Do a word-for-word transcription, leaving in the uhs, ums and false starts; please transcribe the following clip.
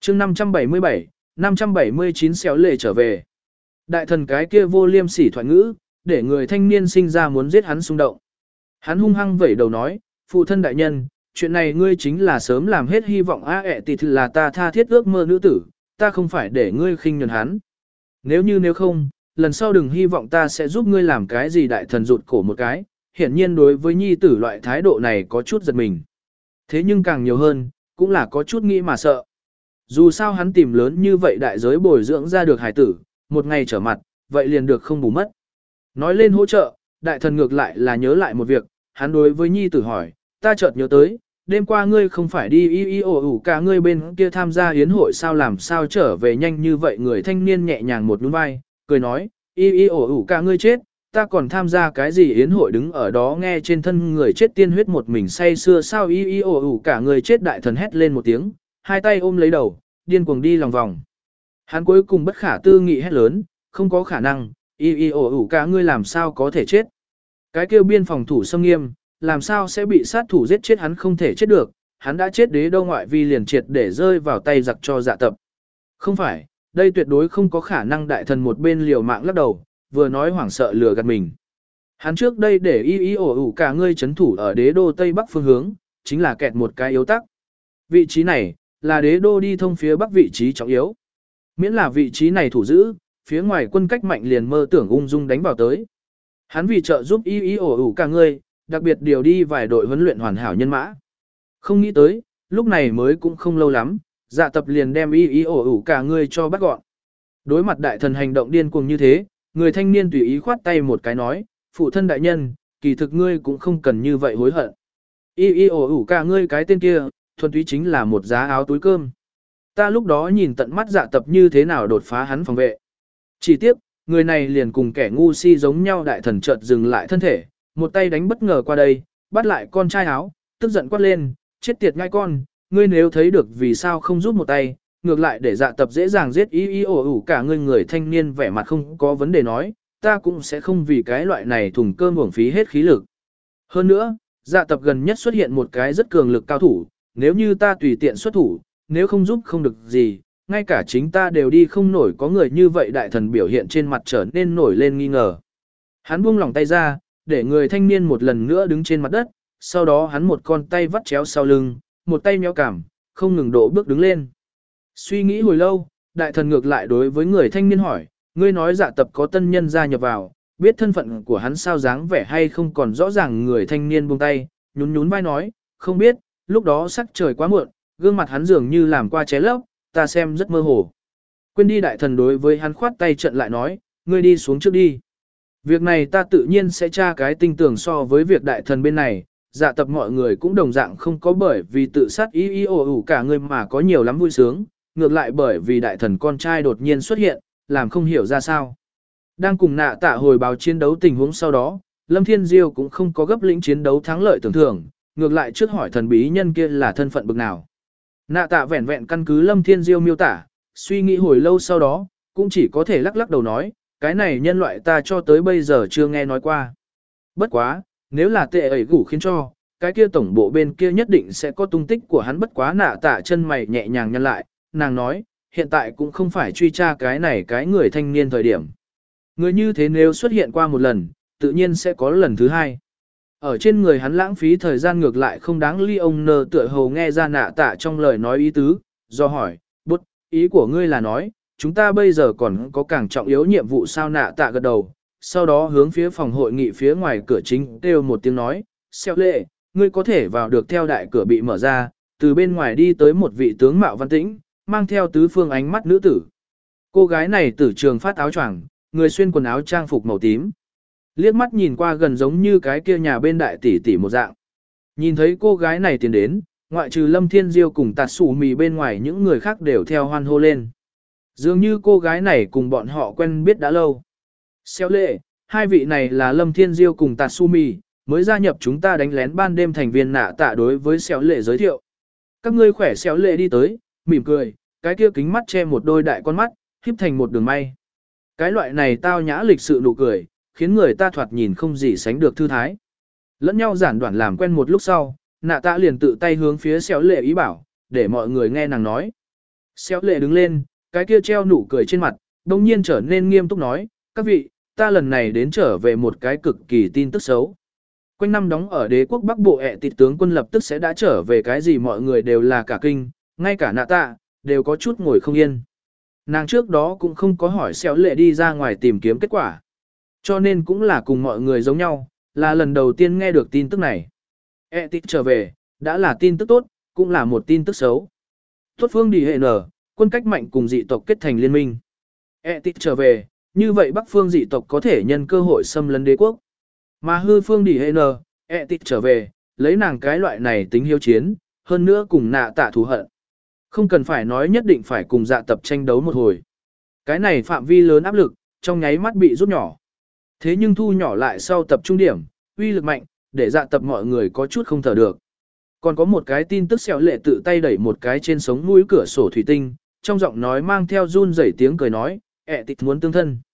chương năm trăm bảy mươi bảy, năm trăm bảy mươi chín xéo lệ trở về. Đại thần cái kia vô liêm sỉ thoại ngữ, để người thanh niên sinh ra muốn giết hắn xung động. Hắn hung hăng vẩy đầu nói, phụ thân đại nhân, chuyện này ngươi chính là sớm làm hết hy vọng a ẹ tịt là ta tha thiết ước mơ nữ tử, ta không phải để ngươi khinh nhẫn hắn. Nếu như nếu không, lần sau đừng hy vọng ta sẽ giúp ngươi làm cái gì. Đại thần rụt cổ một cái, hiển nhiên đối với nhi tử loại thái độ này có chút giật mình. Thế nhưng càng nhiều hơn, cũng là có chút nghĩ mà sợ. Dù sao hắn tìm lớn như vậy đại giới bồi dưỡng ra được hải tử, một ngày trở mặt, vậy liền được không bù mất. Nói lên hỗ trợ, đại thần ngược lại là nhớ lại một việc, hắn đối với nhi tử hỏi, ta chợt nhớ tới, đêm qua ngươi không phải đi y y ổ ủ cả ngươi bên kia tham gia yến hội sao làm sao trở về nhanh như vậy. Người thanh niên nhẹ nhàng một nhún vai, cười nói, y y ổ ủ cả ngươi chết, ta còn tham gia cái gì yến hội đứng ở đó nghe trên thân người chết tiên huyết một mình say sưa sao y y ổ ủ cả người chết. Đại thần hét lên một tiếng, hai tay ôm lấy đầu, điên cuồng đi lòng vòng. Hắn cuối cùng bất khả tư nghị hét lớn, không có khả năng, y y ổ ủ cả ngươi làm sao có thể chết. Cái kêu biên phòng thủ xâm nghiêm, làm sao sẽ bị sát thủ giết chết. Hắn không thể chết được, hắn đã chết đế đô ngoại vi liền triệt để rơi vào tay giặc cho Dạ Tập. Không phải, đây tuyệt đối không có khả năng. Đại thần một bên liều mạng lắc đầu, vừa nói hoảng sợ lừa gạt mình. Hắn trước đây để y y ổ ủ cả ngươi chấn thủ ở đế đô tây bắc phương hướng, chính là kẹt một cái yếu tắc. Vị trí này, là đế đô đi thông phía bắc vị trí trọng yếu. Miễn là vị trí này thủ giữ, phía ngoài quân cách mạnh liền mơ tưởng ung dung đánh vào tới. Hắn vì trợ giúp y y ổ ủ cả ngươi, đặc biệt điều đi vài đội huấn luyện hoàn hảo nhân mã. Không nghĩ tới, lúc này mới cũng không lâu lắm, Dạ Tập liền đem y y ổ ủ cả ngươi cho bắt gọn. Đối mặt đại thần hành động điên cuồng như thế, người thanh niên tùy ý khoát tay một cái nói, phụ thân đại nhân, kỳ thực ngươi cũng không cần như vậy hối hận. Y y ổ ủ cả ngươi cái tên kia, thuần túy chính là một giá áo túi cơm. Ta lúc đó nhìn tận mắt Dạ Tập như thế nào đột phá hắn phòng vệ. Chỉ tiếc, người này liền cùng kẻ ngu si giống nhau. Đại thần chợt dừng lại thân thể, một tay đánh bất ngờ qua đây, bắt lại con trai áo, tức giận quát lên, chết tiệt ngai con, ngươi nếu thấy được vì sao không giúp một tay, ngược lại để Dạ Tập dễ dàng giết y y ổ ủ cả ngươi. Người thanh niên vẻ mặt không có vấn đề nói, ta cũng sẽ không vì cái loại này thùng cơm uổng phí hết khí lực. Hơn nữa, Dạ Tập gần nhất xuất hiện một cái rất cường lực cao thủ, nếu như ta tùy tiện xuất thủ, nếu không giúp không được gì, ngay cả chính ta đều đi không nổi. Có người như vậy. Đại thần biểu hiện trên mặt trở nên nổi lên nghi ngờ. Hắn buông lỏng tay ra, để người thanh niên một lần nữa đứng trên mặt đất, sau đó hắn một con tay vắt chéo sau lưng, một tay méo cảm, không ngừng độ bước đứng lên. Suy nghĩ hồi lâu, đại thần ngược lại đối với người thanh niên hỏi, ngươi nói Dạ Tập có tân nhân gia nhập vào, biết thân phận của hắn sao dáng vẻ hay không còn rõ ràng. Người thanh niên buông tay, nhún nhún vai nói, không biết, lúc đó sắc trời quá muộn, gương mặt hắn dường như làm qua ché lấp, ta xem rất mơ hồ. Quên đi. Đại thần đối với hắn khoát tay trận lại nói, ngươi đi xuống trước đi. Việc này ta tự nhiên sẽ tra cái tinh tường. So với việc đại thần bên này, Dạ Tập mọi người cũng đồng dạng không có bởi vì tự sát y y ổ ủ cả người mà có nhiều lắm vui sướng, ngược lại bởi vì đại thần con trai đột nhiên xuất hiện, làm không hiểu ra sao. Đang cùng Nạ Tạ hồi báo chiến đấu tình huống sau đó, Lâm Thiên Diêu cũng không có gấp lĩnh chiến đấu thắng lợi tưởng thưởng, ngược lại trước hỏi thần bí nhân kia là thân phận bực nào. Nạ Tạ vẹn vẹn căn cứ Lâm Thiên Diêu miêu tả, suy nghĩ hồi lâu sau đó, cũng chỉ có thể lắc lắc đầu nói, cái này nhân loại ta cho tới bây giờ chưa nghe nói qua. Bất quá, nếu là tệ ẩy gủ khiến cho, cái kia tổng bộ bên kia nhất định sẽ có tung tích của hắn. Bất quá. Nạ Tạ chân mày nhẹ nhàng nhăn lại, nàng nói, hiện tại cũng không phải truy tra cái này cái người thanh niên thời điểm. Người như thế nếu xuất hiện qua một lần, tự nhiên sẽ có lần thứ hai. Ở trên người hắn lãng phí thời gian ngược lại không đáng. Ly ông nơ tựa hồ nghe ra Nạ Tạ trong lời nói ý tứ, do hỏi, bút, ý của ngươi là nói, chúng ta bây giờ còn có càng trọng yếu nhiệm vụ sao? Nạ Tạ gật đầu, sau đó hướng phía phòng hội nghị phía ngoài cửa chính kêu một tiếng nói, xeo lệ, ngươi có thể vào được. Theo đại cửa bị mở ra, từ bên ngoài đi tới một vị tướng mạo văn tĩnh, mang theo tứ phương ánh mắt nữ tử. Cô gái này tử trường phát áo choàng, người xuyên quần áo trang phục màu tím. Liếc mắt nhìn qua gần giống như cái kia nhà bên đại tỷ tỷ một dạng. Nhìn thấy cô gái này tiến đến, ngoại trừ Lâm Thiên Diêu cùng Tạt Sủ Mì bên ngoài những người khác đều theo hoan hô lên. Dường như cô gái này cùng bọn họ quen biết đã lâu. Xéo lệ, hai vị này là Lâm Thiên Diêu cùng Tạt Sủ Mì, mới gia nhập chúng ta đánh lén ban đêm thành viên. Nạ Tạ đối với xéo lệ giới thiệu. Các ngươi khỏe. Xéo lệ đi tới, mỉm cười, cái kia kính mắt che một đôi đại con mắt, híp thành một đường may. Cái loại này tao nhã lịch sự nụ cười, khiến người ta thoạt nhìn không gì sánh được thư thái. Lẫn nhau giản đoạn làm quen một lúc sau, Nạ Tạ liền tự tay hướng phía xéo lệ ý bảo, để mọi người nghe nàng nói. Xéo lệ đứng lên, cái kia treo nụ cười trên mặt, đồng nhiên trở nên nghiêm túc nói, các vị, ta lần này đến trở về một cái cực kỳ tin tức xấu. Quanh năm đóng ở đế quốc Bắc Bộ ẹ tịt tướng quân lập tức sẽ đã trở về, cái gì mọi người đều là cả kinh, ngay cả nạ tạ, đều có chút ngồi không yên. Nàng trước đó cũng không có hỏi xéo lệ đi ra ngoài tìm kiếm kết quả. Cho nên cũng là cùng mọi người giống nhau, là lần đầu tiên nghe được tin tức này. ẹ tịt trở về, đã là tin tức tốt, cũng là một tin tức xấu. Tốt phương đi hệ nở, quân cách mạnh cùng dị tộc kết thành liên minh. ẹ tịt trở về, như vậy Bắc phương dị tộc có thể nhân cơ hội xâm lấn đế quốc. Mà hư phương đi hệ nở, ẹ tịt trở về, lấy nàng cái loại này tính hiếu chiến, hơn nữa cùng nạ tạ thù hận. Không cần phải nói nhất định phải cùng dạ tập tranh đấu một hồi. Cái này phạm vi lớn áp lực, trong nháy mắt bị rút nhỏ. Thế nhưng thu nhỏ lại sau tập trung điểm, uy lực mạnh, để dạ tập mọi người có chút không thở được. Còn có một cái tin tức xẻo lệ tự tay đẩy một cái trên sống mũi cửa sổ thủy tinh, trong giọng nói mang theo run rẩy tiếng cười nói, ẹ tịt muốn tương thân.